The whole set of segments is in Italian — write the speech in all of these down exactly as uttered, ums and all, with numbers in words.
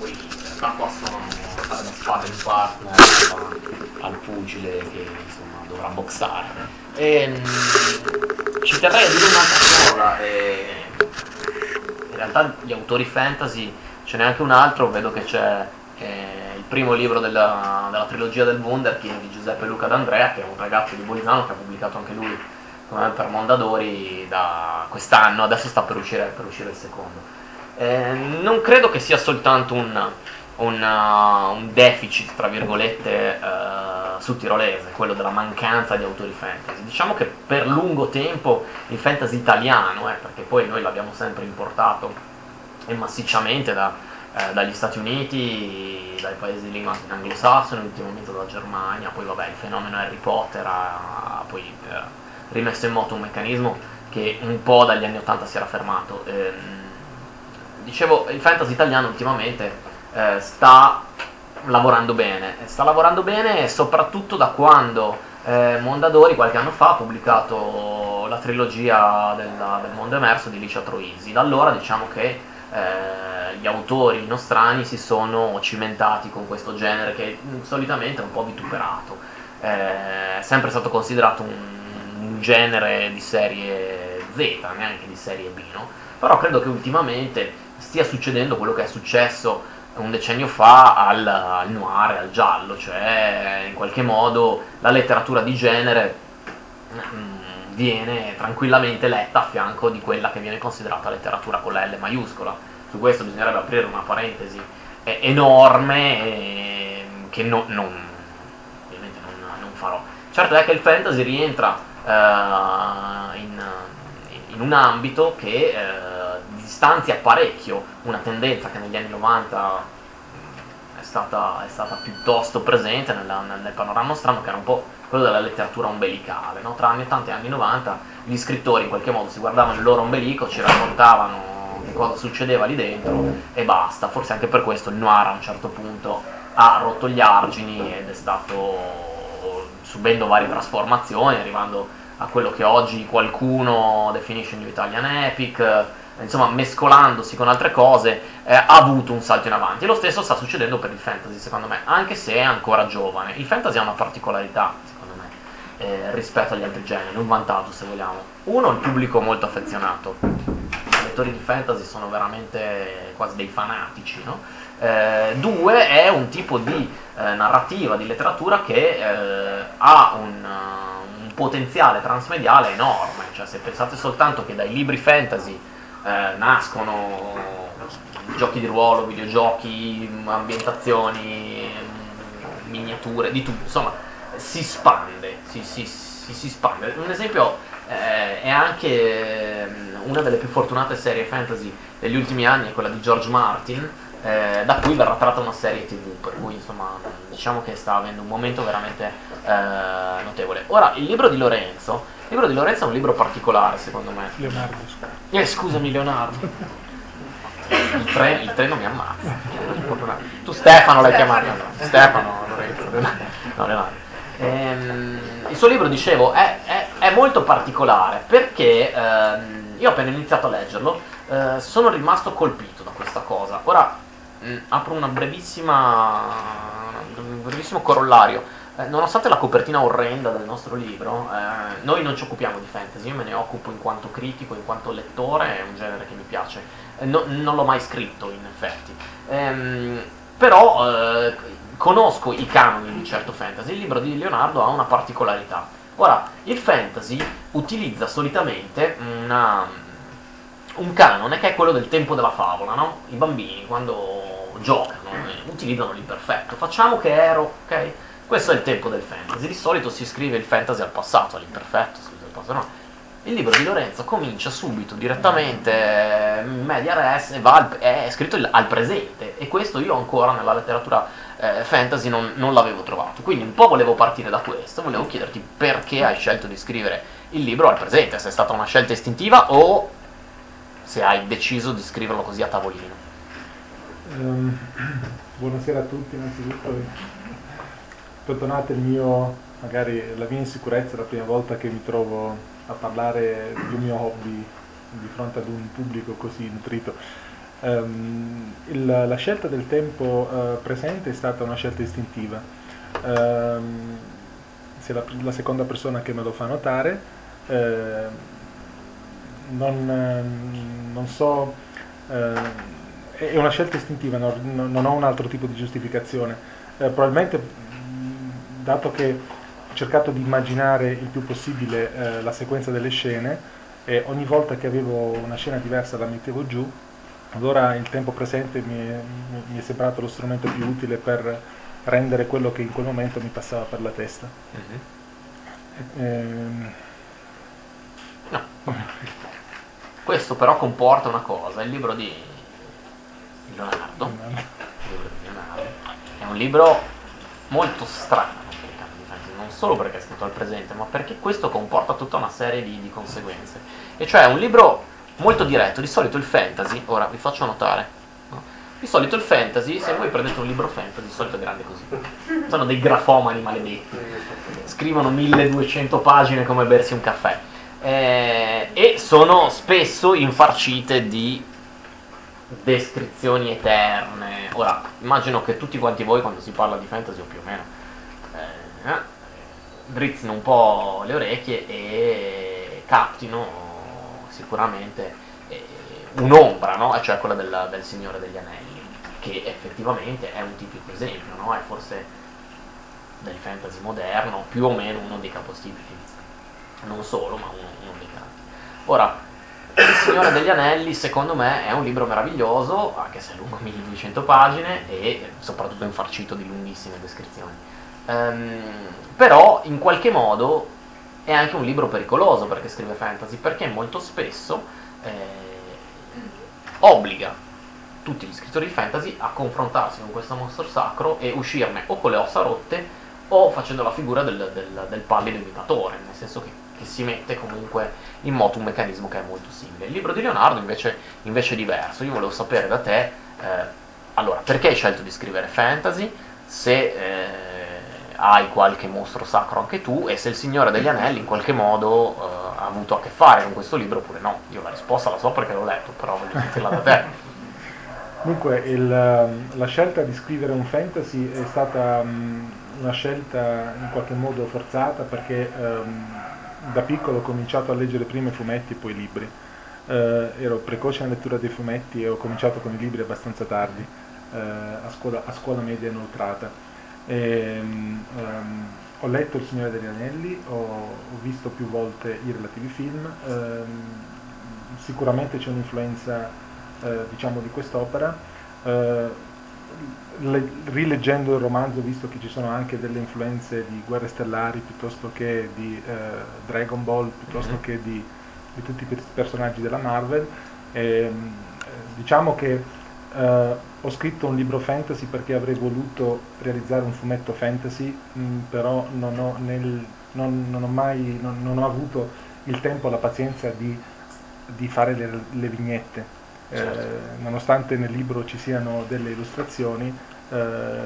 poi in realtà possono fare da sparring partner al pugile che insomma dovrà boxare. E, mh, ci terrei a dire un'altra cosa, e, in realtà gli autori fantasy ce n'è anche un altro, vedo che c'è eh, il primo libro della, della trilogia del Wunderkind di Giuseppe Luca D'Andrea, che è un ragazzo di Bolzano che ha pubblicato anche lui come per Mondadori da quest'anno, adesso sta per uscire, per uscire il secondo. Eh, non credo che sia soltanto un, un, uh, un deficit, tra virgolette, uh, sul tirolese, quello della mancanza di autori fantasy. Diciamo che per lungo tempo il fantasy italiano, eh, perché poi noi l'abbiamo sempre importato e massicciamente da, eh, dagli Stati Uniti, dai paesi di lingua anglosassone, ultimamente dalla Germania, poi vabbè il fenomeno Harry Potter ha, ha poi eh, rimesso in moto un meccanismo che un po' dagli anni ottanta si era fermato. Ehm, dicevo, il fantasy italiano ultimamente eh, sta lavorando bene, sta lavorando bene soprattutto da quando eh, Mondadori qualche anno fa ha pubblicato la trilogia della, del mondo emerso di Licia Troisi. Da allora diciamo che eh, gli autori nostrani si sono cimentati con questo genere che solitamente è un po' vituperato, eh, è sempre stato considerato un, un genere di serie Z, neanche di serie B, no? Però credo che ultimamente stia succedendo quello che è successo un decennio fa al, al noir, al giallo, cioè in qualche modo la letteratura di genere mh, viene tranquillamente letta a fianco di quella che viene considerata letteratura con la L maiuscola. Su questo bisognerebbe aprire una parentesi eh, enorme eh, che no, non, ovviamente non, non farò. Certo è che il fantasy rientra eh, in, in un ambito che eh, distanzia parecchio una tendenza che negli anni novanta è stata, è stata piuttosto presente nella, nel, nel panorama nostrano, che era un po' quello della letteratura ombelicale, no? Tra anni ottanta e anni novanta gli scrittori in qualche modo si guardavano il loro ombelico, ci raccontavano che cosa succedeva lì dentro e basta. Forse anche per questo il noir a un certo punto ha rotto gli argini ed è stato subendo varie trasformazioni, arrivando a quello che oggi qualcuno definisce New Italian Epic, insomma mescolandosi con altre cose, eh, ha avuto un salto in avanti. E lo stesso sta succedendo per il fantasy, secondo me, anche se è ancora giovane. Il fantasy ha una particolarità, secondo me, eh, rispetto agli altri generi, un vantaggio se vogliamo. Uno, il pubblico molto affezionato, i lettori di fantasy sono veramente quasi dei fanatici, no? Eh, due, è un tipo di eh, narrativa, di letteratura che eh, ha un, uh, un potenziale transmediale enorme, cioè se pensate soltanto che dai libri fantasy Eh, nascono giochi di ruolo, videogiochi, ambientazioni, miniature, di tutto, insomma si spande, si, si, si, si spande. Un esempio eh, è anche eh, una delle più fortunate serie fantasy degli ultimi anni, è quella di George Martin, eh, da cui verrà tratta una serie tv, per cui insomma diciamo che sta avendo un momento veramente eh, notevole. Ora, il libro di Lorenzo Il libro di Lorenzo è un libro particolare, secondo me. Leonardo, scusa. Eh, scusami, Leonardo. Il, tre, il treno mi ammazza. Tu Stefano l'hai chiamato? No, Stefano, Lorenzo. No, Leonardo. Ehm, il suo libro, dicevo, è, è, è molto particolare perché ehm, io ho appena iniziato a leggerlo, eh, sono rimasto colpito da questa cosa. Ora mh, apro una brevissima, un brevissimo corollario. Eh, nonostante la copertina orrenda del nostro libro, eh, noi non ci occupiamo di fantasy, io me ne occupo in quanto critico, in quanto lettore, è un genere che mi piace, eh, no, non l'ho mai scritto in effetti, ehm, però eh, conosco i canoni di certo fantasy. Il libro di Leonardo ha una particolarità. Ora, il fantasy utilizza solitamente una, un canone che è quello del tempo della favola, no? I bambini quando giocano eh, utilizzano l'imperfetto, facciamo che ero, ok? Questo è il tempo del fantasy. Di solito si scrive il fantasy al passato, all'imperfetto, si scrive al passato, no. Il libro di Lorenzo comincia subito, direttamente, media res, e va al, è scritto il, al presente, e questo io ancora nella letteratura eh, fantasy non, non l'avevo trovato. Quindi un po' volevo partire da questo, volevo chiederti perché hai scelto di scrivere il libro al presente, se è stata una scelta istintiva o se hai deciso di scriverlo così a tavolino. Um, buonasera a tutti innanzitutto. Perdonate il mio, magari la mia insicurezza la prima volta che mi trovo a parlare del mio hobby di fronte ad un pubblico così nutrito. Um, il, la scelta del tempo uh, presente è stata una scelta istintiva. Um, sei la, la seconda persona che me lo fa notare. Uh, non, non so, uh, è una scelta istintiva, non, non ho un altro tipo di giustificazione. Uh, probabilmente, dato che ho cercato di immaginare il più possibile uh, la sequenza delle scene, e ogni volta che avevo una scena diversa la mettevo giù, allora il tempo presente mi è, mi è sembrato lo strumento più utile per rendere quello che in quel momento mi passava per la testa. Mm-hmm. Ehm... No. Questo però comporta una cosa, il libro di Leonardo, il libro di Leonardo è un libro molto strano, non solo perché è scritto al presente, ma perché questo comporta tutta una serie di, di conseguenze. E cioè è un libro molto diretto. Di solito il fantasy, ora vi faccio notare, no? Di solito il fantasy, se voi prendete un libro fantasy, di solito è grande così, sono dei grafomani maledetti, scrivono milleduecento pagine come bersi un caffè, eh, e sono spesso infarcite di descrizioni eterne. Ora, immagino che tutti quanti voi, quando si parla di fantasy, o più o meno, eh, drizzino un po' le orecchie e captino sicuramente eh, un'ombra, no? Cioè quella del, del Signore degli Anelli, che effettivamente è un tipico esempio, no? È forse del fantasy moderno più o meno uno dei capostipiti, non solo, ma uno, uno dei capi. Ora, Il Signore degli Anelli secondo me è un libro meraviglioso, anche se è lungo milleduecento pagine e soprattutto infarcito di lunghissime descrizioni, um, però in qualche modo è anche un libro pericoloso perché scrive fantasy, perché molto spesso eh, obbliga tutti gli scrittori di fantasy a confrontarsi con questo mostro sacro e uscirne o con le ossa rotte o facendo la figura del, del, del pallido imitatore, nel senso che, che si mette comunque in moto un meccanismo che è molto simile. Il libro di Leonardo invece, invece è diverso. Io volevo sapere da te, eh, allora, perché hai scelto di scrivere fantasy, se eh, hai qualche mostro sacro anche tu, e se il Signore degli Anelli in qualche modo eh, ha avuto a che fare con questo libro oppure no. Io la risposta la so perché l'ho letto, però voglio sentirla da te. Dunque, il, la scelta di scrivere un fantasy è stata um, una scelta in qualche modo forzata perché um, da piccolo ho cominciato a leggere prima i fumetti e poi i libri. Uh, ero precoce nella lettura dei fumetti e ho cominciato con i libri abbastanza tardi, uh, a, scuola, a scuola media inoltrata. E, um, um, ho letto Il Signore degli Anelli, ho, ho visto più volte i relativi film, um, sicuramente c'è un'influenza Eh, diciamo di quest'opera. Eh, le, rileggendo il romanzo ho visto che ci sono anche delle influenze di Guerre Stellari piuttosto che di eh, Dragon Ball, piuttosto mm-hmm. che di, di tutti i personaggi della Marvel. E, diciamo che eh, ho scritto un libro fantasy perché avrei voluto realizzare un fumetto fantasy, mh, però non ho, nel, non, non ho mai non, non ho avuto il tempo e la pazienza di, di fare le, le vignette. Certo. Eh, nonostante nel libro ci siano delle illustrazioni, eh,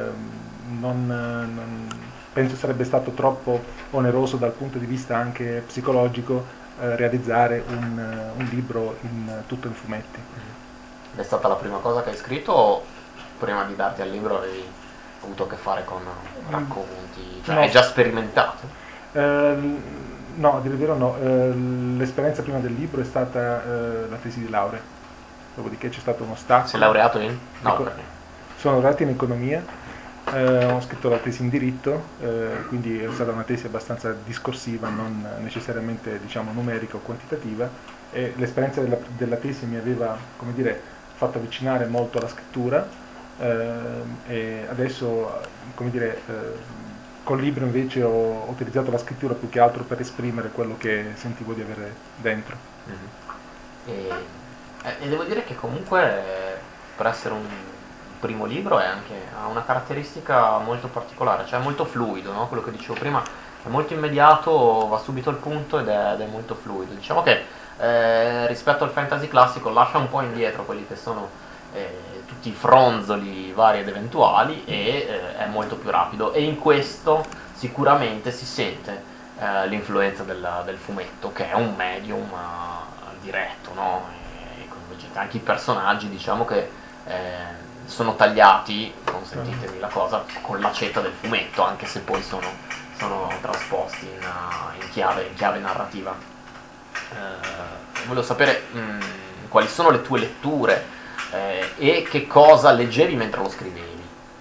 non, non, penso sarebbe stato troppo oneroso dal punto di vista anche psicologico eh, realizzare un, un libro in, tutto in fumetti. È stata la prima cosa che hai scritto o prima di darti al libro avevi avuto a che fare con racconti? Cioè no. Hai già sperimentato? Eh, no, a dire il vero no. Eh, l'esperienza prima del libro è stata eh, la tesi di laurea. Dopodiché c'è stato uno stacco. Sei laureato in? No, Eco- sono laureato in economia, eh, ho scritto la tesi in diritto, eh, quindi è stata una tesi abbastanza discorsiva, non necessariamente diciamo numerica o quantitativa, e l'esperienza della, della tesi mi aveva, come dire, fatto avvicinare molto alla scrittura, eh, e adesso, come dire, eh, col libro invece ho utilizzato la scrittura più che altro per esprimere quello che sentivo di avere dentro. Mm-hmm. E... E devo dire che comunque per essere un primo libro è anche, ha una caratteristica molto particolare, cioè è molto fluido, no? Quello che dicevo prima, è molto immediato, va subito al punto ed è, ed è molto fluido. Diciamo che eh, rispetto al fantasy classico lascia un po' indietro quelli che sono eh, tutti i fronzoli vari ed eventuali e eh, è molto più rapido, e in questo sicuramente si sente eh, l'influenza del, del fumetto, che è un medium uh, diretto, no? anche i personaggi, diciamo che eh, sono tagliati, consentitemi la cosa, con l'accetta del fumetto, anche se poi sono, sono trasposti in, uh, in, chiave, in chiave narrativa. Eh, volevo sapere mh, quali sono le tue letture eh, e che cosa leggevi mentre lo scrivevi.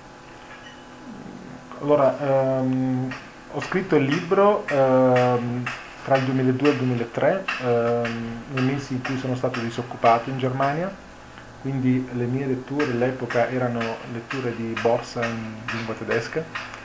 Allora, ehm, ho scritto il libro ehm, tra il duemiladue e il duemilatré, ehm, nei mesi in cui sono stato disoccupato in Germania, quindi le mie letture all'epoca erano letture di borsa in lingua tedesca.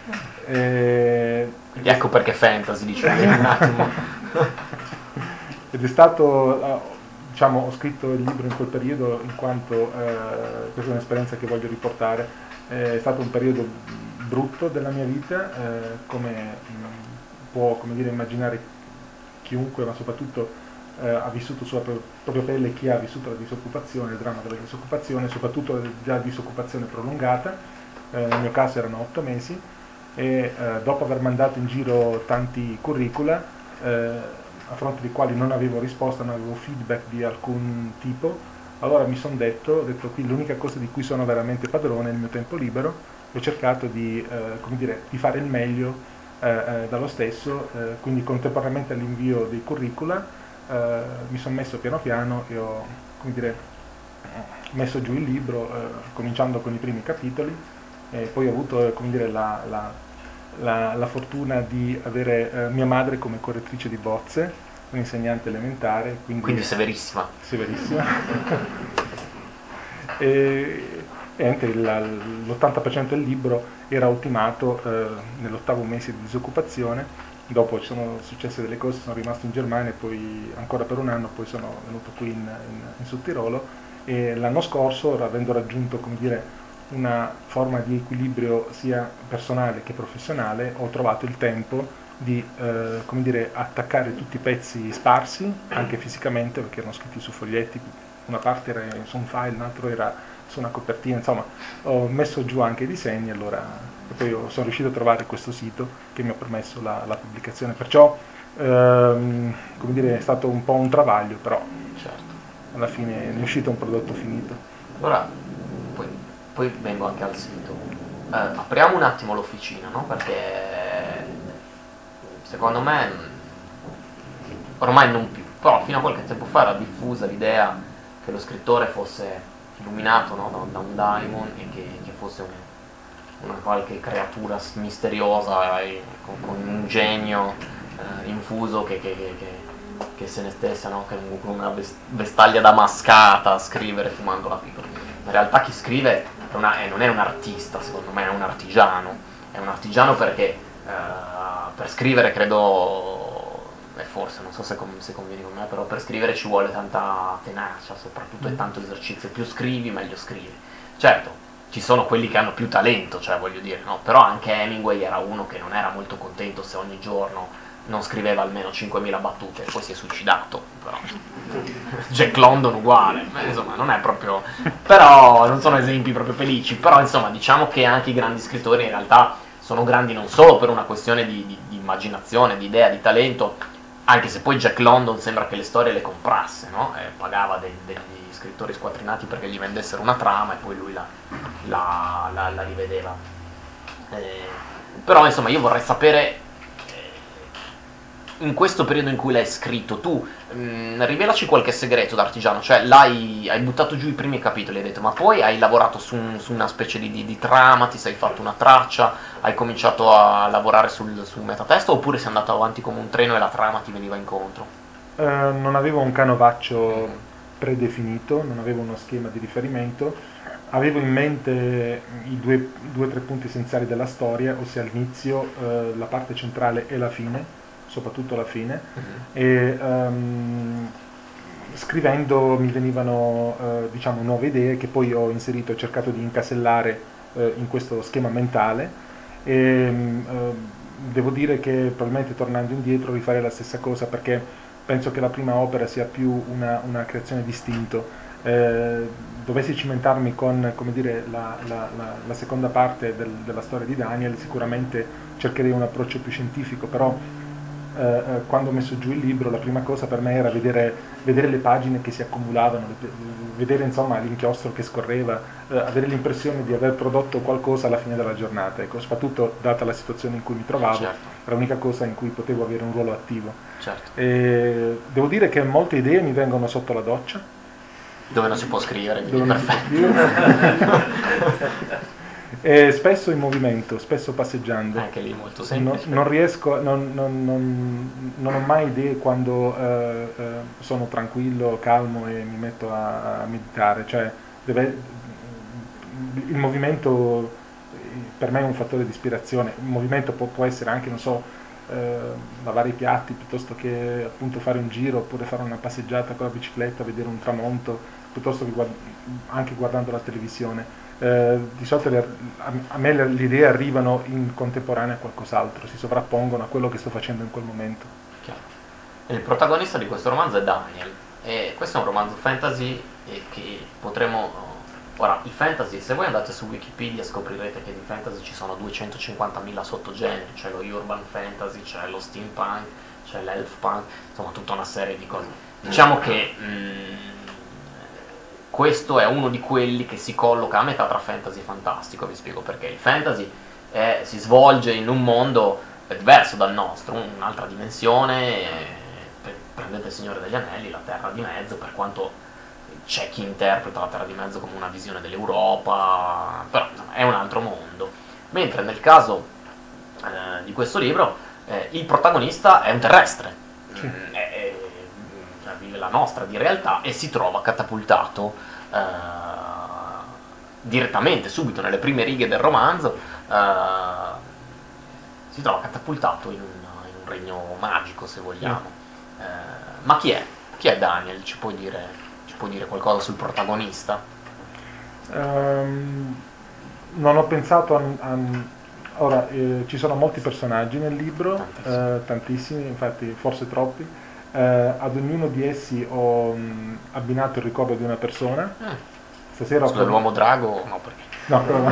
E, Quindi ecco perché fantasy, dicevi un attimo. Ed è stato, diciamo, ho scritto il libro in quel periodo in quanto eh, questa è un'esperienza che voglio riportare. È stato un periodo brutto della mia vita, eh, come mh, può, come dire, immaginare chiunque, ma soprattutto eh, ha vissuto sulla pro- propria pelle chi ha vissuto la disoccupazione, il dramma della disoccupazione, soprattutto della disoccupazione prolungata. Eh, nel mio caso erano otto mesi e eh, dopo aver mandato in giro tanti curricula, eh, a fronte dei quali non avevo risposta, non avevo feedback di alcun tipo, allora mi sono detto, ho detto qui l'unica cosa di cui sono veramente padrone è il mio tempo libero. Ho cercato di, eh, come dire, di fare il meglio eh, eh, dallo stesso, eh, quindi contemporaneamente all'invio dei curricula eh, mi sono messo piano piano e ho, come dire, messo giù il libro, eh, cominciando con i primi capitoli, e poi ho avuto eh, come dire, la, la, la, la fortuna di avere eh, mia madre come correttrice di bozze, un'insegnante elementare. Quindi, quindi severissima. Severissima. e, E l'ottanta per cento del libro era ultimato eh, nell'ottavo mese di disoccupazione. Dopo ci sono successe delle cose, sono rimasto in Germania e poi ancora per un anno, poi sono venuto qui in, in, in Sud Tirolo e l'anno scorso, avendo raggiunto, come dire, una forma di equilibrio sia personale che professionale, ho trovato il tempo di eh, come dire, attaccare tutti i pezzi sparsi, anche fisicamente, perché erano scritti su foglietti, una parte era su un file, l'altro era su una copertina, insomma ho messo giù anche i disegni, allora, e poi sono riuscito a trovare questo sito che mi ha permesso la, la pubblicazione, perciò ehm, come dire, è stato un po' un travaglio, però certo, alla fine ne è uscito un prodotto finito. Allora, poi, poi vengo anche al sito. Eh, apriamo un attimo l'officina, no? Perché secondo me, ormai non più, però fino a qualche tempo fa era diffusa l'idea che lo scrittore fosse illuminato, no? da, da un daimon e che, che fosse un, una qualche creatura misteriosa eh, con, con un genio eh, infuso che, che, che, che, che se ne stesse, no? Che con una vestaglia damascata a scrivere fumando la pipa. In realtà chi scrive è una, è, non è un artista, secondo me è un artigiano, è un artigiano perché eh, per scrivere credo, e forse non so se, com- se convieni con me, però per scrivere ci vuole tanta tenacia soprattutto e tanto esercizio, più scrivi meglio scrivi. Certo, ci sono quelli che hanno più talento, cioè voglio dire, no? Però anche Hemingway era uno che non era molto contento se ogni giorno non scriveva almeno cinquemila battute, poi si è suicidato, però Jack London uguale, beh, insomma non è proprio, però non sono esempi proprio felici, però insomma diciamo che anche i grandi scrittori in realtà sono grandi non solo per una questione di, di, di immaginazione, di idea, di talento, anche se poi Jack London sembra che le storie le comprasse, no? Eh, pagava dei, degli scrittori squattrinati perché gli vendessero una trama e poi lui la, la, la, la rivedeva. Eh, però insomma io vorrei sapere, in questo periodo in cui l'hai scritto tu, mh, rivelaci qualche segreto d'artigiano, cioè l'hai, hai buttato giù i primi capitoli, hai detto, ma poi hai lavorato su, un, su una specie di, di, di trama, ti sei fatto una traccia, hai cominciato a lavorare sul, sul metatesto, oppure sei andato avanti come un treno e la trama ti veniva incontro? Eh, non avevo un canovaccio predefinito, non avevo uno schema di riferimento, avevo in mente i due o tre punti essenziali della storia, ossia l'inizio, eh, la parte centrale e la fine, soprattutto la fine, uh-huh. e um, scrivendo mi venivano uh, diciamo nuove idee che poi ho inserito, ho cercato di incasellare uh, in questo schema mentale e uh, devo dire che probabilmente tornando indietro rifarei la stessa cosa, perché penso che la prima opera sia più una, una creazione d'istinto. Eh, dovessi cimentarmi con, come dire, la, la, la, la seconda parte del, della storia di Daniel, sicuramente cercherei un approccio più scientifico, però eh, eh, quando ho messo giù il libro la prima cosa per me era vedere, vedere le pagine che si accumulavano, le- vedere insomma l'inchiostro che scorreva, eh, avere l'impressione di aver prodotto qualcosa alla fine della giornata, ecco, soprattutto data la situazione in cui mi trovavo, Certo, era l'unica cosa in cui potevo avere un ruolo attivo. certo. E devo dire che molte idee mi vengono sotto la doccia, Dove non si può scrivere, quindi dove non si può perfetto. scrivere. E spesso in movimento, spesso passeggiando. Anche lì molto No- semplice. non riesco, non, non- non- non ho mai idee quando eh, eh, sono tranquillo, calmo e mi metto a, a meditare. Cioè, deve- il movimento eh, per me è un fattore di ispirazione. Il movimento può, può essere anche, non so, eh, lavare i piatti piuttosto che appunto fare un giro oppure fare una passeggiata con la bicicletta, vedere un tramonto, piuttosto che guard- anche guardando la televisione. Eh, di solito le- a, a me le, le idee arrivano in contemporanea a qualcos'altro, si sovrappongono a quello che sto facendo in quel momento. Chiaro. Il protagonista di questo romanzo è Daniel, e questo è un romanzo fantasy e che potremo... Ora, il fantasy, se voi andate su Wikipedia scoprirete che di fantasy ci sono duecentocinquantamila sottogeneri, c'è lo urban fantasy, c'è lo steampunk, c'è l'elf punk, insomma tutta una serie di cose. Diciamo che mh, questo è uno di quelli che si colloca a metà tra fantasy e fantastico, vi spiego perché. Il fantasy è- si svolge in un mondo diverso dal nostro, un'altra dimensione, eh, pre- prendete il Signore degli Anelli, la Terra di Mezzo, per quanto c'è chi interpreta la Terra di Mezzo come una visione dell'Europa, però insomma, è un altro mondo. Mentre nel caso eh, di questo libro eh, il protagonista è un terrestre, Sì. Mm, è- è- cioè, vive la nostra di realtà e si trova catapultato eh, direttamente, subito nelle prime righe del romanzo, eh, si trova catapultato in un, in un regno magico, se vogliamo. Eh, ma chi è? Chi è Daniel? Ci puoi dire, ci puoi dire qualcosa sul protagonista? Ehm, non ho pensato a... a- ora, eh, ci sono molti personaggi nel libro, Tantissimi. eh, tantissimi, infatti forse troppi. Eh, ad ognuno di essi ho mh, abbinato il ricordo di una persona. Mm. Stasera ho Scusa, prom- l'uomo drago? No, perché? No, però-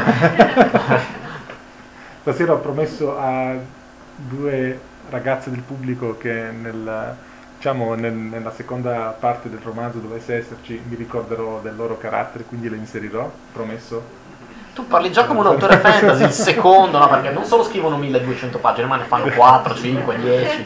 Stasera ho promesso a due ragazze del pubblico che nel, diciamo, nel- nella seconda parte del romanzo dovesse esserci, mi ricorderò del loro carattere, quindi le inserirò, promesso. Tu parli già come un autore fantasy, il secondo, no? Perché non solo scrivono milleduecento pagine, ma ne fanno quattro, cinque, dieci.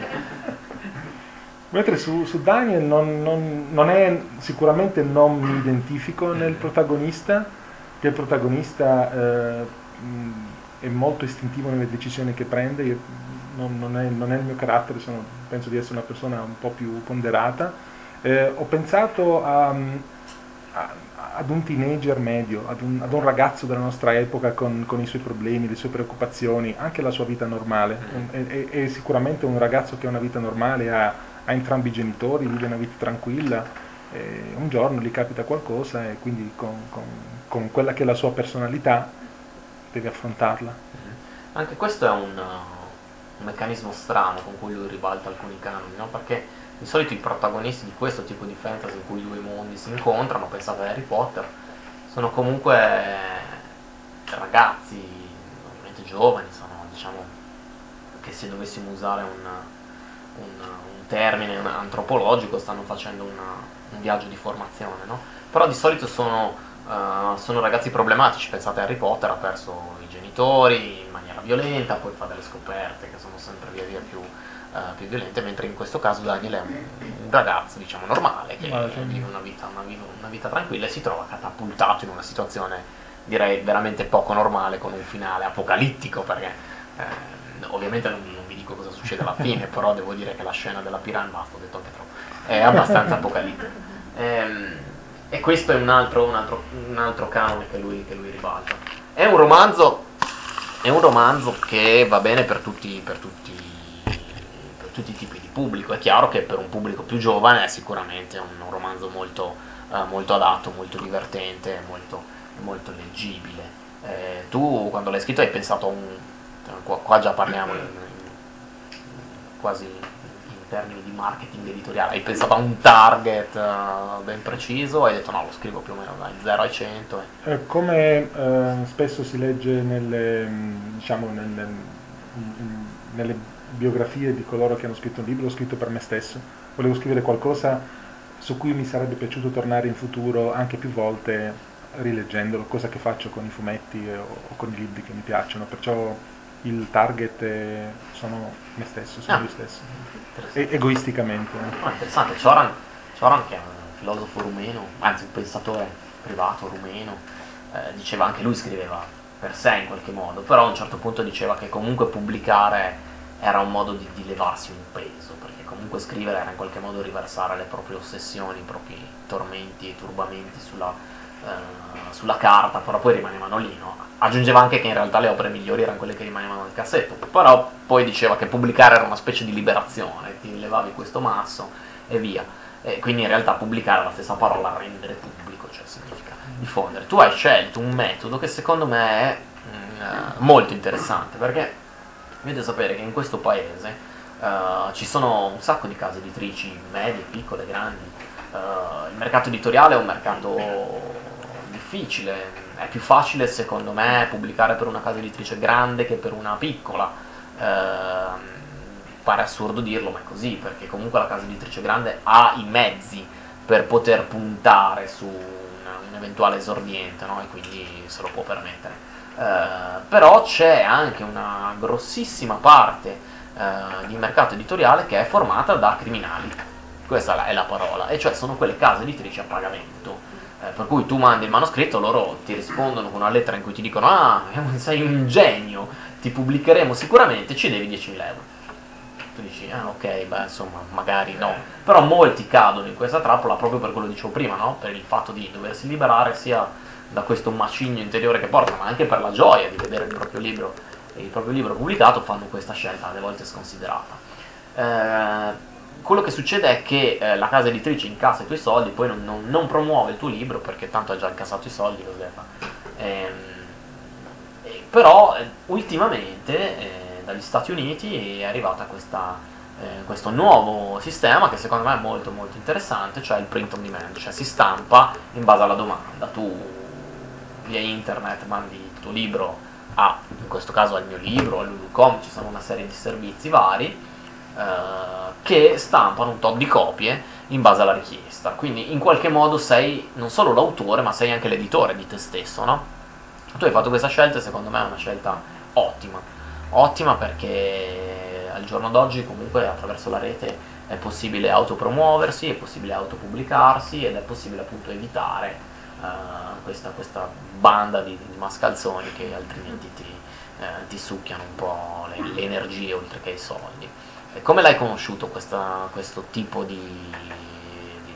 Mentre su, su Daniel non, non- non è, sicuramente non mi identifico nel protagonista, che il protagonista eh, mh, è molto istintivo nelle decisioni che prende, io- non, non è, non è il mio carattere, sono- penso di essere una persona un po' più ponderata. Eh, ho pensato a, a- ad un teenager medio, ad un, ad un ragazzo della nostra epoca con, con i suoi problemi, le sue preoccupazioni, anche la sua vita normale. Un- È, è- è sicuramente un ragazzo che ha una vita normale, ha, ha entrambi i genitori, vive una vita tranquilla, e un giorno gli capita qualcosa e quindi con, con- con quella che è la sua personalità deve affrontarla. Anche questo è un, uh, un meccanismo strano con cui lui ribalta alcuni canoni, no? Perché di solito i protagonisti di questo tipo di fantasy in cui i due mondi si incontrano, pensate a Harry Potter, sono comunque ragazzi, ovviamente giovani, sono, diciamo, che se dovessimo usare un, un, un termine antropologico, stanno facendo una- un viaggio di formazione, no? Però di solito sono, uh, sono ragazzi problematici. Pensate a Harry Potter, ha perso i genitori in maniera violenta, poi fa delle scoperte che sono sempre via via più, uh, più violente, mentre in questo caso Daniel è un, un ragazzo, diciamo, normale, che Ma, cioè, vive una vita, una, vi- una vita tranquilla e si trova catapultato in una situazione, direi, veramente poco normale, con un finale apocalittico, perché eh, ovviamente non, non vi dico cosa succede alla fine, però devo dire che la scena della piranha, basta, ho detto anche troppo, è abbastanza apocalittica. Ehm, e questo è un altro, un altro, un altro canone che lui, che lui ribalta. È un romanzo, è un romanzo che va bene per tutti, per tutti, per tutti i tipi di pubblico. È chiaro che per un pubblico più giovane è sicuramente un, un romanzo molto, eh, molto adatto, molto divertente, molto, molto leggibile. Eh, tu quando l'hai scritto hai pensato a un... Qua, qua già parliamo in, in- quasi in termini di marketing editoriale, hai pensato a un target eh, ben preciso, hai detto no, lo scrivo più o meno dai zero ai cento. E... Eh, come eh, spesso si legge nelle, mh, diciamo, nelle, mh, nelle biografie di coloro che hanno scritto un libro, l'ho scritto per me stesso. Volevo scrivere qualcosa su cui mi sarebbe piaciuto tornare in futuro anche più volte rileggendolo, cosa che faccio con i fumetti o, o con i libri che mi piacciono, perciò il target è, sono me stesso, sono Ah, io stesso, e, egoisticamente. ah, interessante. Cioran, Cioran, che è un filosofo rumeno, anzi un pensatore privato rumeno, eh, diceva, anche lui scriveva per sé in qualche modo, però a un certo punto diceva che comunque pubblicare era un modo di, di levarsi un peso, perché comunque scrivere era in qualche modo riversare le proprie ossessioni, i propri tormenti e turbamenti sulla, eh, sulla carta, però poi rimanevano lì, no? Aggiungeva anche che in realtà le opere migliori erano quelle che rimanevano nel cassetto, però poi diceva che pubblicare era una specie di liberazione, ti levavi questo masso e via. E quindi in realtà pubblicare è la stessa parola, rendere pubblico, cioè significa diffondere. Tu hai scelto un metodo che secondo me è mm, molto interessante, perché dovete sapere che in questo paese uh, ci sono un sacco di case editrici medie, piccole, grandi. Uh, il mercato editoriale è un mercato difficile, è più facile secondo me pubblicare per una casa editrice grande che per una piccola. Uh, pare assurdo dirlo, ma è così, perché comunque la casa editrice grande ha i mezzi per poter puntare su una, un eventuale esordiente, no? E quindi se lo può permettere. Uh, però c'è anche una grossissima parte uh, di mercato editoriale che è formata da criminali, questa è la parola, e cioè sono quelle case editrici a pagamento, uh, per cui tu mandi il manoscritto, loro ti rispondono con una lettera in cui ti dicono ah, sei un genio, ti pubblicheremo sicuramente, ci devi diecimila euro. Tu dici, ah ok, beh insomma, magari no, però molti cadono in questa trappola proprio per quello che dicevo prima, no? Per il fatto di doversi liberare sia da questo macigno interiore che porta, ma anche per la gioia di vedere il proprio libro, il proprio libro pubblicato, fanno questa scelta alle volte sconsiderata. Eh, quello che succede è che eh, la casa editrice incassa i tuoi soldi, poi non, non, non promuove il tuo libro perché tanto ha già incassato i soldi, cosa deve fare? Eh, eh, però eh, ultimamente eh, dagli Stati Uniti è arrivata questa, eh, questo nuovo sistema che secondo me è molto molto interessante, cioè il print on demand, cioè si stampa in base alla domanda. Tu via internet mandi il tuo libro a, in questo caso al mio libro, al Lulu punto com, ci sono una serie di servizi vari eh, che stampano un tot di copie in base alla richiesta, quindi in qualche modo sei non solo l'autore ma sei anche l'editore di te stesso, no? Tu hai fatto questa scelta e secondo me è una scelta ottima, ottima perché al giorno d'oggi comunque attraverso la rete è possibile autopromuoversi, è possibile autopubblicarsi ed è possibile appunto evitare Uh, questa, questa banda di, di mascalzoni che altrimenti ti, eh, ti succhiano un po' le, le energie oltre che i soldi. E come l'hai conosciuto questa, questo tipo di, di,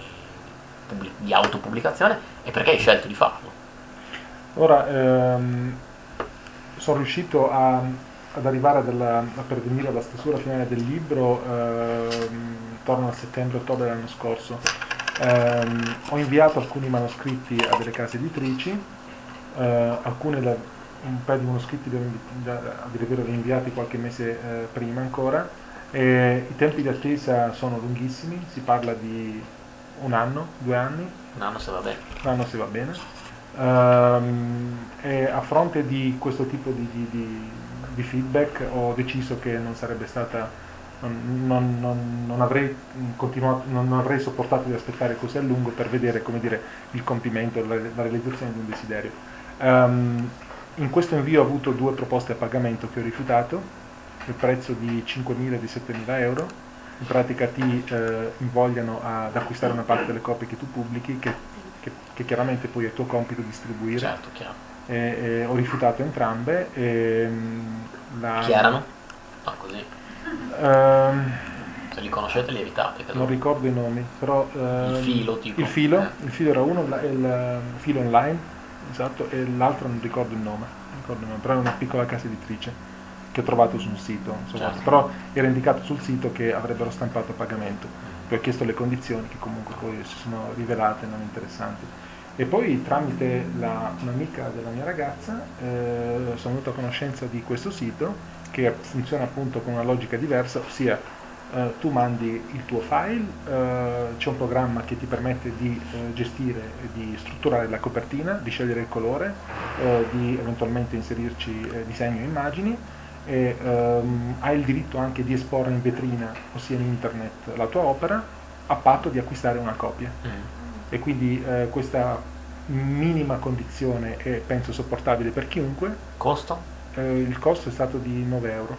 di, di, di autopubblicazione e perché hai scelto di farlo? Ora, ehm, sono riuscito a, ad arrivare dalla, a pervenire alla stesura finale del libro ehm, intorno a settembre-ottobre dell'anno scorso. Um, ho inviato alcuni manoscritti a delle case editrici, uh, alcune da, un paio di manoscritti da, a dire vero li ho inviati qualche mese uh, prima ancora, e i tempi di attesa sono lunghissimi, si parla di un anno, due anni. Un anno se va bene. Un anno se va bene. Um, e a fronte di questo tipo di, di, di, di feedback ho deciso che non sarebbe stata Non, non, non, non, avrei continuato, non avrei sopportato di aspettare così a lungo per vedere, come dire, il compimento, la, la realizzazione di un desiderio. Um, in questo invio ho avuto due proposte a pagamento che ho rifiutato, il prezzo di cinquemila e di settemila euro. In pratica ti eh, invogliano ad acquistare una parte delle copie che tu pubblichi, che, che, che chiaramente poi è tuo compito distribuire. Certo, chiaro. E, e ho rifiutato entrambe. E, la... Chi erano? Ah, così. Uh, Se li conoscete li evitate, credo. non ricordo i nomi, però uh, il filo tipo il filo, eh. il filo era uno, il, il filo online, esatto, e l'altro non ricordo il nome, non ricordo il nome, però è una piccola casa editrice che ho trovato su un sito, insomma, certo. Però era indicato sul sito che avrebbero stampato a pagamento. Poi ho chiesto le condizioni che comunque poi si sono rivelate non interessanti. E poi tramite la, un'amica della mia ragazza eh, sono venuto a conoscenza di questo sito che funziona appunto con una logica diversa, ossia eh, tu mandi il tuo file, eh, c'è un programma che ti permette di eh, gestire e di strutturare la copertina, di scegliere il colore, eh, di eventualmente inserirci eh, disegni o immagini, e ehm, hai il diritto anche di esporre in vetrina, ossia in internet, la tua opera a patto di acquistare una copia. Mm. E quindi eh, questa minima condizione è, penso, sopportabile per chiunque. Costo? Eh, il costo è stato di nove euro.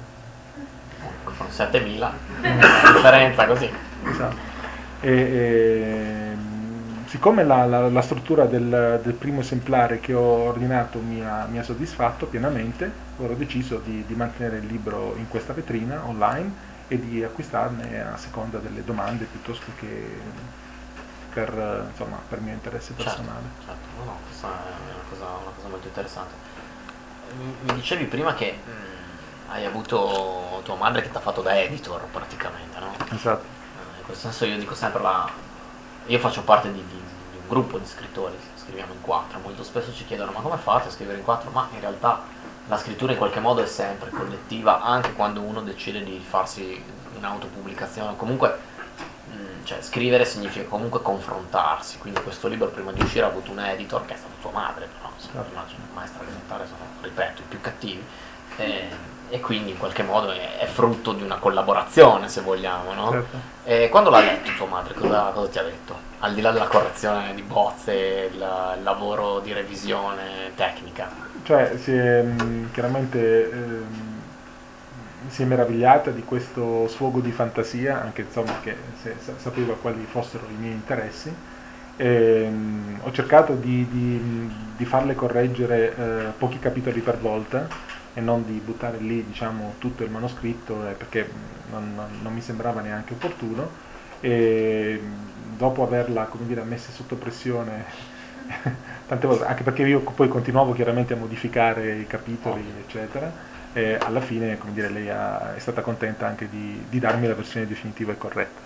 Con settemila, differenza così. Esatto. E, e, siccome la, la, la struttura del, del primo esemplare che ho ordinato mi ha, mi ha soddisfatto pienamente, ora ho deciso di, di mantenere il libro in questa vetrina online e di acquistarne a seconda delle domande piuttosto che per, insomma, per mio interesse personale. Certo, certo. No, no, questa è una cosa, una cosa molto interessante. Mi, mi dicevi prima che mh, hai avuto tua madre che ti ha fatto da editor praticamente, no? Esatto. In questo senso io dico sempre la... Io faccio parte di, di, di un gruppo di scrittori, scriviamo in quattro, molto spesso ci chiedono ma come fate a scrivere in quattro? Ma in realtà la scrittura in qualche modo è sempre collettiva, anche quando uno decide di farsi un'autopubblicazione, comunque mh, cioè, scrivere significa comunque confrontarsi, quindi questo libro prima di uscire ha avuto un editor che è stato tua madre, però insomma, immagino maestra elementare sono, ripeto, i più cattivi. Eh, e quindi in qualche modo è, è frutto di una collaborazione, se vogliamo, no? Certo. E quando l'ha letto tua madre, cosa, cosa ti ha detto? Al di là della correzione di bozze, il, il lavoro di revisione tecnica. Cioè, si è, mh, chiaramente ehm, si è meravigliata di questo sfogo di fantasia, anche insomma che se, sa- sapeva quali fossero i miei interessi. E, mh, ho cercato di, di- di farle correggere eh, pochi capitoli per volta e non di buttare lì, diciamo, tutto il manoscritto, eh, perché non, non- non mi sembrava neanche opportuno. E mh, dopo averla, come dire, messa sotto pressione tante volte, anche perché io poi continuavo chiaramente a modificare i capitoli, eccetera, e alla fine, come dire, lei ha- è stata contenta anche di, di darmi la versione definitiva e corretta.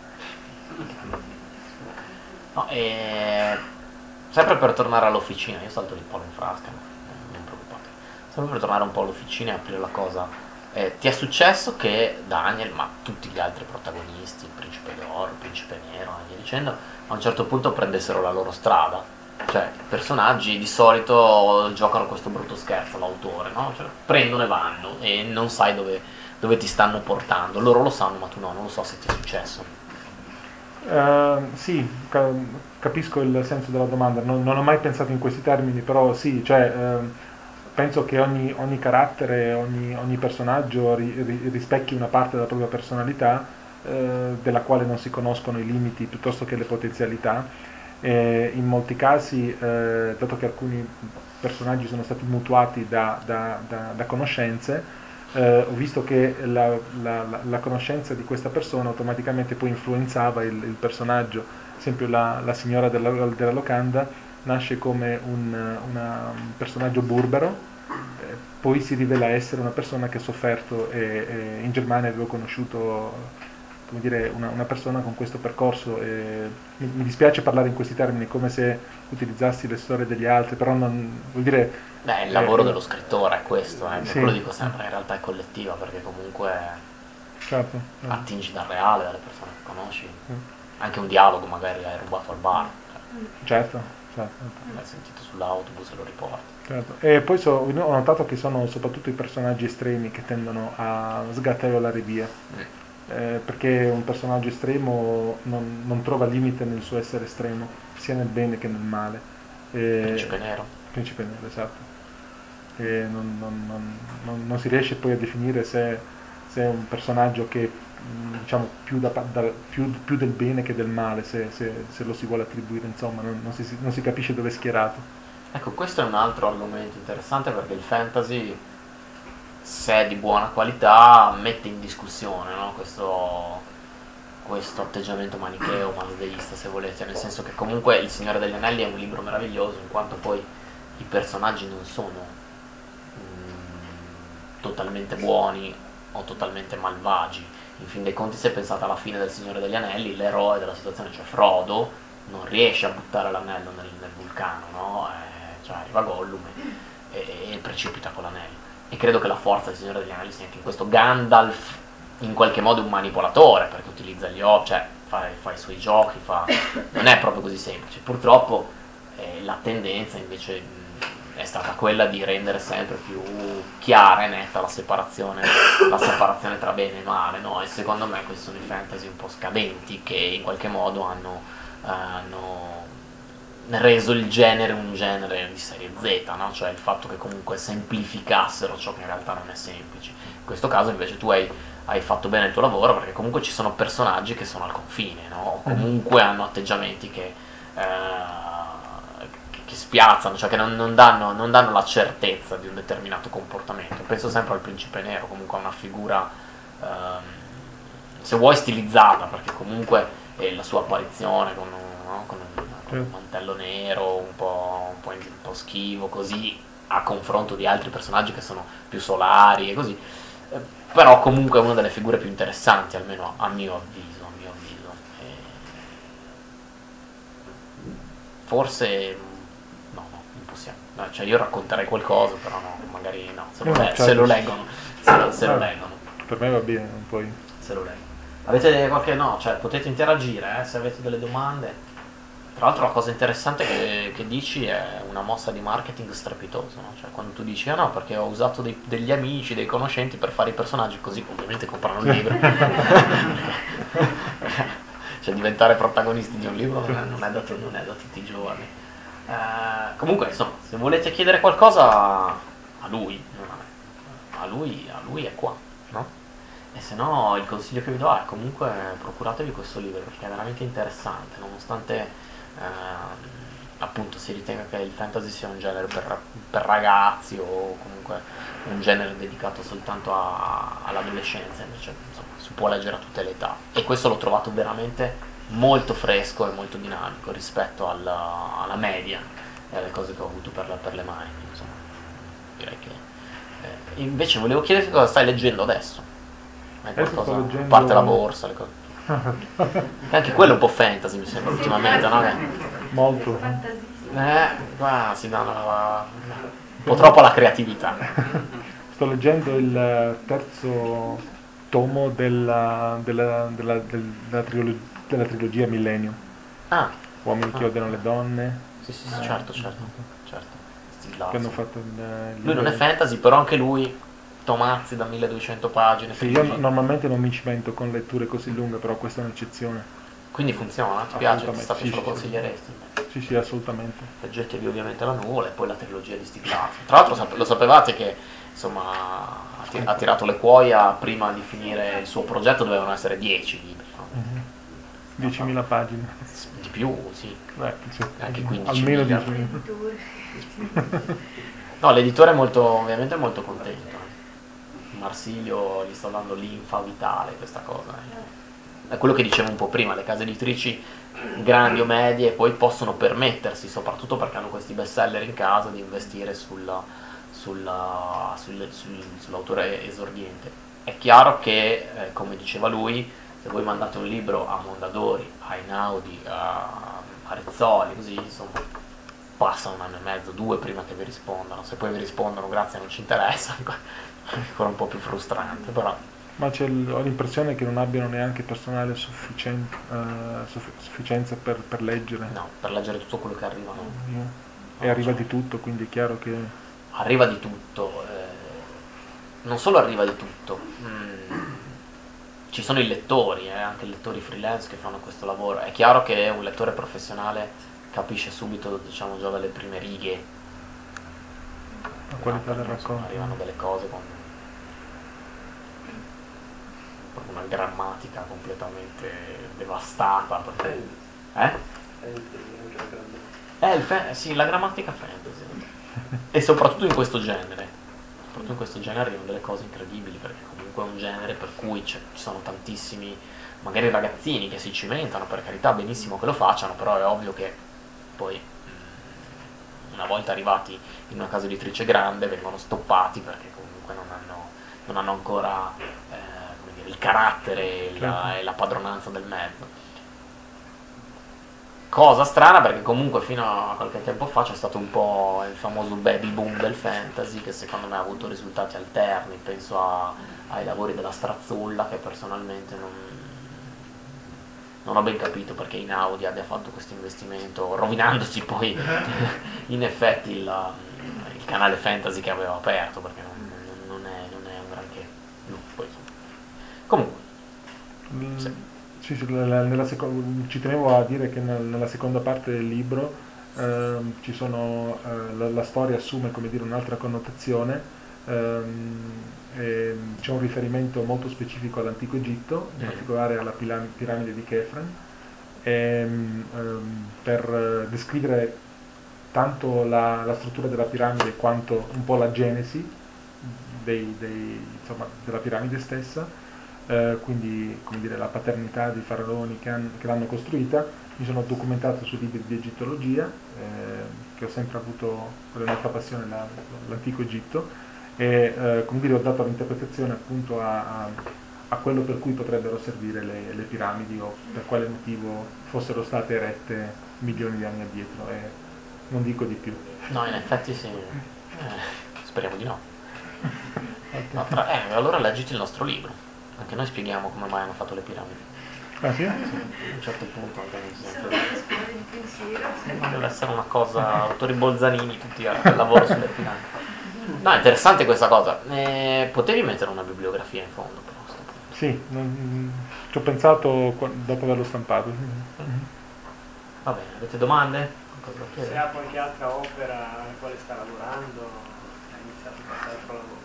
No, e... Sempre per tornare all'officina, io salto di palo in frasca, ma non preoccupate. Sempre per tornare un po' all'officina e aprire la cosa, eh, ti è successo che Daniel, ma tutti gli altri protagonisti, il principe d'oro, il principe nero e via dicendo, a un certo punto prendessero la loro strada? Cioè, i personaggi di solito giocano questo brutto scherzo, l'autore, no? Cioè, prendono e vanno e non sai dove, dove ti stanno portando. Loro lo sanno, ma tu no, non lo so se ti è successo. Eh, sì, ca- capisco il senso della domanda, non, non ho mai pensato in questi termini, però sì, cioè, ehm, penso che ogni, ogni carattere, ogni, ogni personaggio ri- ri- rispecchi una parte della propria personalità, eh, della quale non si conoscono i limiti piuttosto che le potenzialità. E in molti casi, eh, dato che alcuni personaggi sono stati mutuati da, da- da- da conoscenze, eh, ho visto che la, la- la- la conoscenza di questa persona automaticamente poi influenzava il, il personaggio. Ad esempio la, la signora della, della locanda nasce come un, una- un personaggio burbero, eh, poi si rivela essere una persona che ha sofferto e, e in Germania avevo conosciuto, come dire, una, una persona con questo percorso. E mi, mi dispiace parlare in questi termini, come se utilizzassi le storie degli altri, però non vuol dire... Beh, il lavoro eh, dello scrittore è questo, eh, per sì, quello dico sempre, in realtà è collettiva, perché comunque certo, eh, attingi dal reale, dalle persone che conosci. eh, Anche un dialogo magari hai rubato al bar, certo, certo. l'hai sentito sull'autobus e lo riporti. Certo. E poi so- ho notato che sono soprattutto i personaggi estremi che tendono a sgataiolare via, Mm. eh, perché un personaggio estremo non, non trova limite nel suo essere estremo, sia nel bene che nel male. E- Principe nero. Principe nero, esatto. E non, non- non- non- non si riesce poi a definire se, se è un personaggio che, mh, diciamo, più, da, da- più- più del bene che del male, se, se- se lo si vuole attribuire, insomma, non, non si, non si capisce dove è schierato. Ecco, questo è un altro argomento interessante perché il fantasy, se è di buona qualità, mette in discussione, no? questo, questo atteggiamento manicheo, manicheista, se volete, nel senso che comunque Il Signore degli Anelli è un libro meraviglioso in quanto poi i personaggi non sono mm, totalmente buoni o totalmente malvagi. In fin dei conti, se pensate alla fine del Signore degli Anelli, l'eroe della situazione, cioè Frodo, non riesce a buttare l'anello nel, nel vulcano, no? Eh, cioè arriva Gollum e, e, e precipita con l'anello. E credo che la forza del Signore degli Anelli sia anche in questo. Gandalf in qualche modo è un manipolatore perché utilizza gli occhi, cioè fa, fa i suoi giochi, fa... non è proprio così semplice. Purtroppo eh, la tendenza invece mh, è stata quella di rendere sempre più chiara e netta la separazione, la separazione tra bene e male, no? E secondo me questi sono i fantasy un po' scadenti che in qualche modo hanno, hanno reso il genere un genere di serie Z, no? Cioè il fatto che comunque semplificassero ciò che in realtà non è semplice. In questo caso invece tu hai, hai fatto bene il tuo lavoro, perché comunque ci sono personaggi che sono al confine, no? O comunque hanno atteggiamenti che, eh, che spiazzano, cioè che non, non, danno, non danno la certezza di un determinato comportamento. Penso sempre al Principe Nero, comunque a una figura, ehm, se vuoi stilizzata, perché comunque è la sua apparizione con un, no? con un un mantello nero, un po', un, po in, un po' schivo, così, a confronto di altri personaggi che sono più solari e così, eh, però comunque è una delle figure più interessanti, almeno a mio avviso, a mio avviso. E forse, no, no, non possiamo, no, cioè io racconterei qualcosa, però no, magari no, se lo, No, le- certo. se lo leggono, se lo, se lo Ah, leggono, Per me va bene, non puoi. se lo leggono. Avete qualche, no, cioè potete interagire, eh, se avete delle domande. Tra l'altro la cosa interessante che, che dici è una mossa di marketing strepitosa, no? Cioè quando tu dici ah no perché ho usato dei, degli amici, dei conoscenti per fare i personaggi, così ovviamente comprano il libro. Cioè diventare protagonisti di un libro non è, non è, da, non è da tutti i giorni. Eh, comunque insomma, se volete chiedere qualcosa a lui, non a me, a lui, a lui è qua, no? E se no il consiglio che vi do è comunque procuratevi questo libro, perché è veramente interessante, nonostante eh, appunto si ritenga che il fantasy sia un genere per, per ragazzi o comunque un genere dedicato soltanto a, all'adolescenza, invece insomma si può leggere a tutte le età, e questo l'ho trovato veramente molto fresco e molto dinamico rispetto alla, alla media e alle cose che ho avuto per, per le mani, insomma direi che eh, invece volevo chiederti cosa stai leggendo adesso. Hai Adesso qualcosa, sto leggendo- a parte la borsa, le cose. Che anche quello è un po' fantasy mi sembra ultimamente, no? Che- Molto. Eh, qua si danno la- un po' troppo alla creatività. Sto leggendo il terzo tomo della, della, della, del- della, triolo- della trilogia Millennium. Ah, Uomini che Ah. odiano le donne. sì, sì, sì, certo, certo, certo. Stilato. Che hanno fatto il, il Lui non è libro. fantasy, però anche lui, tomazzi da milleduecento pagine. Sì, io normalmente non mi cimento con letture così lunghe, però questa è un'eccezione. Quindi funziona, ti piace? Ti Assolutamente, sta sì, ce lo sì, sì. consiglieresti? Sì, sì, assolutamente. Leggetevi ovviamente la nuvola e poi la trilogia di Stiglazzi. Tra l'altro sap- lo sapevate che insomma ha, ti- ha tirato le cuoia prima di finire il suo progetto, dovevano essere dieci libri, no? Mhm. diecimila pagine. Di più, sì. Eh, sì. Anche quindicimila. Almeno diecimila. No, l'editore è molto, ovviamente è molto contento. Marsilio gli sta dando linfa vitale questa cosa. eh. È quello che dicevo un po' prima, le case editrici grandi o medie poi possono permettersi, soprattutto perché hanno questi bestseller in casa, di investire sulla, sulla, sul- sul- sull'autore esordiente. È chiaro che, eh, come diceva lui, se voi mandate un libro a Mondadori, a Einaudi, a, a Rizzoli, così, insomma, passa un anno e mezzo, due prima che vi rispondano. Se poi vi rispondono grazie non ci interessa, è ancora un po' più frustrante, però Ma c'è l- ho l'impressione che non abbiano neanche personale sufficien- eh, suff- sufficienza per, per leggere. no, per leggere tutto quello che arriva no. E arriva di tutto, quindi è chiaro che... Arriva di tutto, eh, non solo arriva di tutto, mm, ci sono i lettori, eh, anche i lettori freelance che fanno questo lavoro. È chiaro che un lettore professionale capisce subito, diciamo già dalle prime righe, La qualità del insomma, racconto. arrivano delle cose con proprio una grammatica completamente devastata. Perché, eh? Eh, il fa- sì, la grammatica fantasy. E soprattutto in questo genere. Soprattutto in questo genere arrivano delle cose incredibili, perché comunque è un genere per cui c'è- ci sono tantissimi, magari ragazzini che si cimentano, per carità, benissimo che lo facciano, però è ovvio che poi mm, una volta arrivati in una casa editrice grande vengono stoppati perché comunque non hanno, non hanno ancora eh, come dire, il carattere e la, Certo. e la padronanza del mezzo. Cosa strana, perché comunque fino a qualche tempo fa c'è stato un po' il famoso baby boom del fantasy, che secondo me ha avuto risultati alterni. Penso a- ai lavori della Strazzulla, che personalmente non, non ho ben capito perché Einaudi abbia fatto questo investimento, rovinandosi poi in effetti il, il canale fantasy che avevo aperto, perché non, non, è, non è un granché. No, poi, comunque. Mm, Sì. sì, sì, nella- nella seco- ci tenevo a dire che nel- nella seconda parte del libro ehm, ci sono, eh, la, la storia assume, come dire, un'altra connotazione, ehm, e c'è un riferimento molto specifico all'antico Egitto, in Mm. particolare alla pila- piramide di Chefren, ehm, ehm, per eh, descrivere tanto la, la struttura della piramide quanto un po' la genesi dei- dei- insomma, della piramide stessa, eh, quindi come dire, la paternità dei faraoni che, han- che l'hanno costruita. Mi sono documentato su libri di egittologia, eh, che ho sempre avuto quella nostra passione, la- l'antico Egitto, e eh, come dire, ho dato l'interpretazione appunto a, a- a quello per cui potrebbero servire le, le piramidi o per quale motivo fossero state erette milioni di anni addietro, e non dico di più. No, in effetti sì. Eh, speriamo di no. No, tra- eh, allora leggiti il nostro libro. Anche noi spieghiamo come mai hanno fatto le piramidi. Ah sì? Sì, a un certo punto anche noi Ci sono siamo- delle scuole di pensiero. non deve essere una cosa, autori bolzanini tutti a al lavoro sulle piramidi. No, è interessante questa cosa. Eh, potevi mettere una bibliografia in fondo, però. a sto punto. Sì, non- ci ho pensato qua- dopo averlo stampato. Va bene, avete domande? Qualcosa da Se chiedere? ha qualche altra opera alla quale sta lavorando, ha iniziato qualche altro lavoro.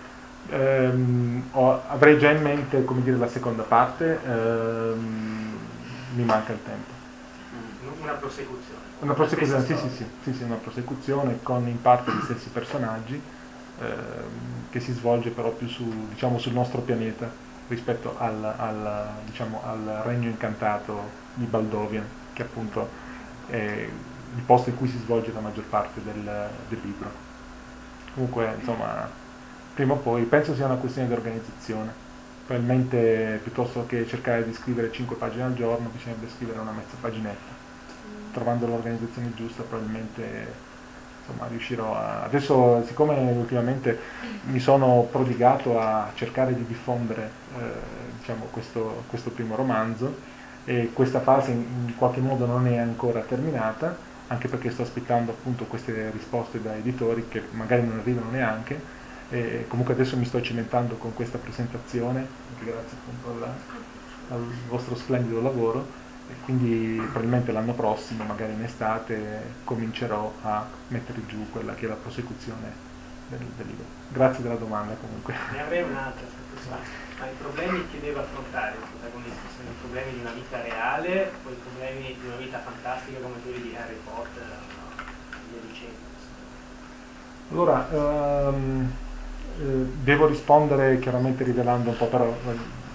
Ehm, ho- avrei già in mente, come dire, la seconda parte, ehm, mi manca il tempo. Una prosecuzione. Una prosecuzione, sì, Stessa sì, storia. sì, sì, sì, una prosecuzione con in parte gli stessi personaggi, ehm, che si svolge però più su, diciamo, sul nostro pianeta rispetto al, al, diciamo, al regno incantato di Baldovian, che appunto è il posto in cui si svolge la maggior parte del, del libro. Comunque, insomma, prima o poi penso sia una questione di organizzazione. Probabilmente piuttosto che cercare di scrivere cinque pagine al giorno, bisognerebbe scrivere una mezza paginetta. Trovando l'organizzazione giusta probabilmente, insomma, riuscirò a... Adesso, siccome ultimamente mi sono prodigato a cercare di diffondere eh, diciamo, questo, questo primo romanzo, e questa fase in, in qualche modo non è ancora terminata, anche perché sto aspettando appunto queste risposte da editori che magari non arrivano neanche, e comunque adesso mi sto cimentando con questa presentazione, anche grazie appunto alla- al vostro splendido lavoro, e quindi probabilmente l'anno prossimo, magari in estate, comincerò a mettere giù quella che è la prosecuzione del, del libro. Grazie della domanda comunque. Ne avrei un'altra, se possibile. Ma i problemi che deve affrontare il protagonista sono i problemi di una vita reale o i problemi di una vita fantastica come quelli di Harry Potter no? e via dicendo? Allora, ehm, eh, devo rispondere chiaramente rivelando un po', però eh,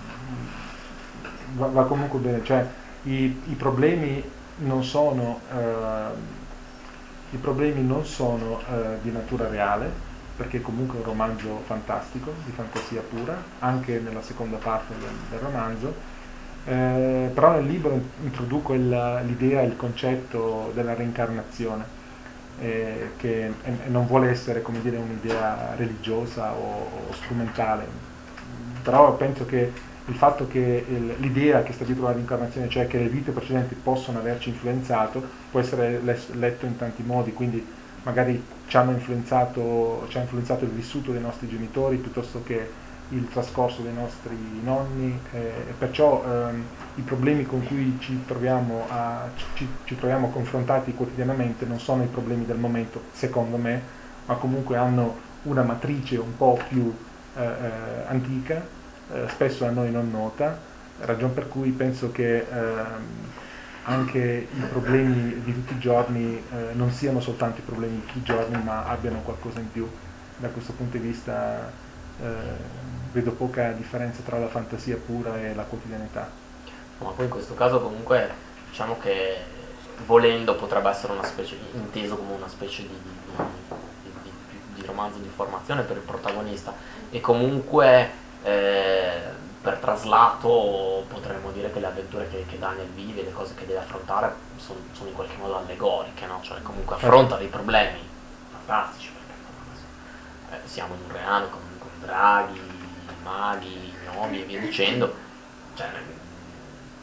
va, va comunque bene, cioè i, i problemi non sono, eh, i problemi non sono eh, di natura reale, perché comunque è un romanzo fantastico, di fantasia pura, anche nella seconda parte del, del romanzo, eh, però nel libro introduco il- l'idea, il concetto della reincarnazione, eh, che e- e non vuole essere, come dire, un'idea religiosa o, o strumentale, però penso che il fatto che il- l'idea che sta dietro la reincarnazione, cioè che le vite precedenti possono averci influenzato, può essere les- letto in tanti modi, quindi magari ci hanno influenzato, ci ha influenzato il vissuto dei nostri genitori piuttosto che il trascorso dei nostri nonni, eh, e perciò ehm, i problemi con cui ci troviamo, a, ci, ci troviamo confrontati quotidianamente non sono i problemi del momento, secondo me, ma comunque hanno una matrice un po' più eh, eh, antica, eh, spesso a noi non nota, ragion per cui penso che ehm, anche i problemi di tutti i giorni eh, non siano soltanto i problemi di tutti i giorni, ma abbiano qualcosa in più. Da questo punto di vista eh, vedo poca differenza tra la fantasia pura e la quotidianità. Ma poi in questo caso comunque diciamo che volendo potrebbe essere una specie, inteso come una specie di, di, di, di- di romanzo di formazione per il protagonista, e comunque eh, per traslato potremmo dire che le avventure che, che Daniel vive, le cose che deve affrontare sono, sono in qualche modo allegoriche, no? Cioè comunque affronta dei problemi fantastici, perché eh, siamo in un reame con, con draghi, maghi, gnomi e via dicendo, cioè,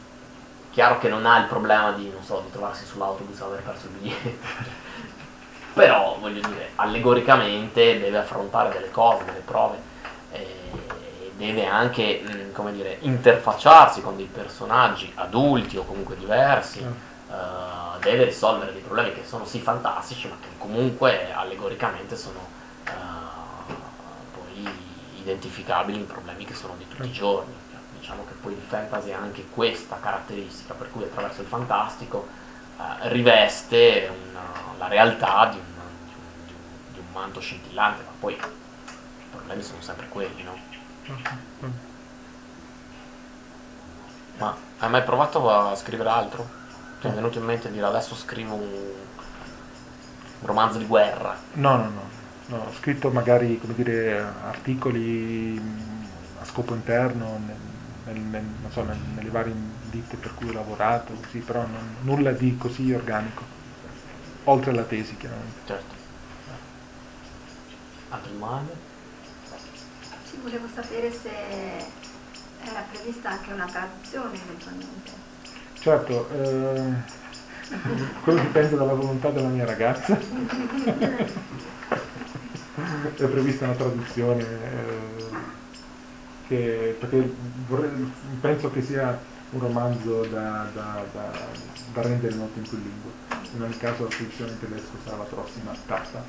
chiaro che non ha il problema di, non so, di trovarsi sull'autobus e aver perso il biglietto. però voglio dire, allegoricamente deve affrontare delle cose, delle prove, e deve anche, mh, come dire, interfacciarsi con dei personaggi adulti o comunque diversi, uh, deve risolvere dei problemi che sono sì fantastici, ma che comunque allegoricamente sono uh, poi identificabili in problemi che sono di tutti i giorni. Diciamo che poi il fantasy ha anche questa caratteristica, per cui attraverso il fantastico uh, riveste una, la realtà di un, di, un, di, un, di un manto scintillante, ma poi i problemi sono sempre quelli, no? Ma hai mai provato a scrivere altro? Ti è venuto in mente di dire adesso scrivo un, un romanzo di guerra? No, no, no, no, ho scritto magari, come dire, articoli a scopo interno, nel, nel, nel, non so, nel, nelle varie ditte per cui ho lavorato, così, però non, nulla di così organico, oltre alla tesi chiaramente. Certo. Altre domande? Sì, volevo sapere se era prevista anche una traduzione eventualmente. Certo, eh, quello dipende dalla volontà della mia ragazza. È prevista una traduzione eh, che, perché vorrei, penso che sia un romanzo da, da, da, da rendere noto in più lingue. In ogni caso la traduzione in tedesco sarà la prossima tappa.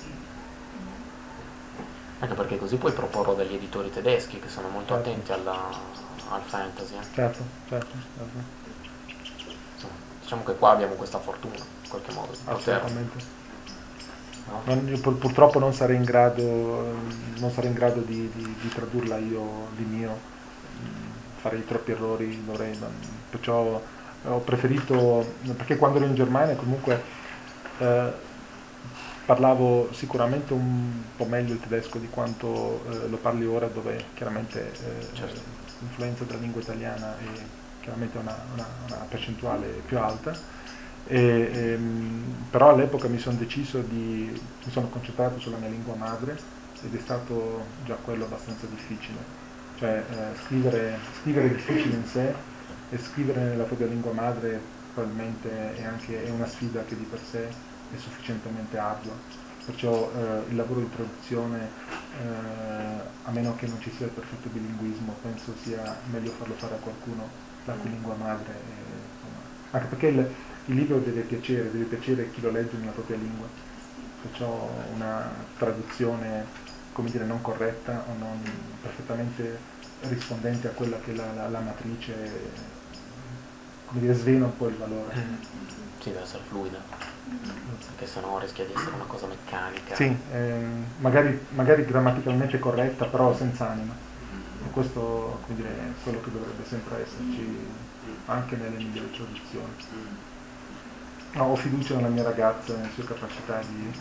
Anche perché così puoi proporlo dagli editori tedeschi che sono molto certo. attenti alla, al fantasy. Eh. Certo, certo, certo. Insomma, diciamo che qua abbiamo questa fortuna, in qualche modo. Assolutamente. No? Non, io pur, purtroppo non sarei in grado, non sarei in grado di, di, di tradurla io di mio, farei troppi errori, dovrei, perciò ho preferito, perché quando ero in Germania comunque eh, parlavo sicuramente un po' meglio il tedesco di quanto eh, lo parli ora, dove chiaramente eh, certo. l'influenza della lingua italiana è chiaramente una, una, una percentuale più alta, e, ehm, però all'epoca mi sono deciso di, mi sono concentrato sulla mia lingua madre ed è stato già quello abbastanza difficile, cioè eh, scrivere, scrivere è difficile in sé e scrivere nella propria lingua madre probabilmente è anche è una sfida che di per sé è sufficientemente ardua, perciò eh, il lavoro di traduzione, eh, a meno che non ci sia il perfetto bilinguismo, penso sia meglio farlo fare a qualcuno la cui lingua madre è, insomma, anche perché il, il libro deve piacere, deve piacere a chi lo legge nella propria lingua, perciò una traduzione, come dire, non corretta o non perfettamente rispondente a quella che è la, la, la matrice, come dire, svena un po' il valore. Sì, deve essere fluida. Perché sennò rischia di essere una cosa meccanica. Sì, eh, magari, magari grammaticalmente corretta, però senza anima. E questo, come dire, è quello che dovrebbe sempre esserci anche nelle migliori traduzioni. No, ho fiducia nella mia ragazza, nelle sue capacità di,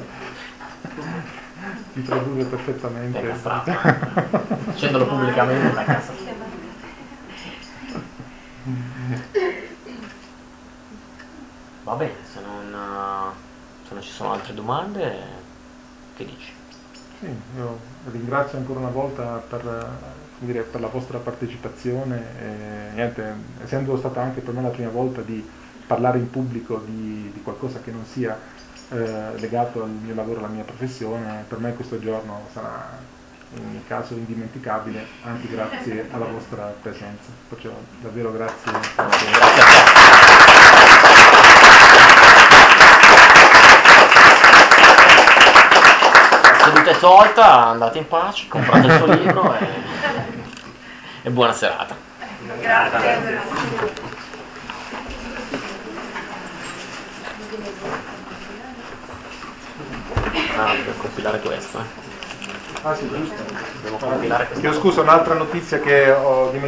di tradurre perfettamente. È castrato. Dicendolo pubblicamente è castrato. Va bene, se non, se non ci sono altre domande, che dici? Sì, io ringrazio ancora una volta per, come dire, per la vostra partecipazione. E, niente, essendo stata anche per me la prima volta di parlare in pubblico di, di qualcosa che non sia eh, legato al mio lavoro, alla mia professione, per me questo giorno sarà in ogni caso indimenticabile, anche grazie alla vostra presenza. Perciò davvero grazie. Grazie a te. La seduta è tolta, andate in pace, comprate il suo libro e, e buona serata. Grazie. Ah, devo compilare questo, eh. Ah sì, giusto. Devo compilare questo. Chiedo scusa, un'altra notizia che ho dimenticato.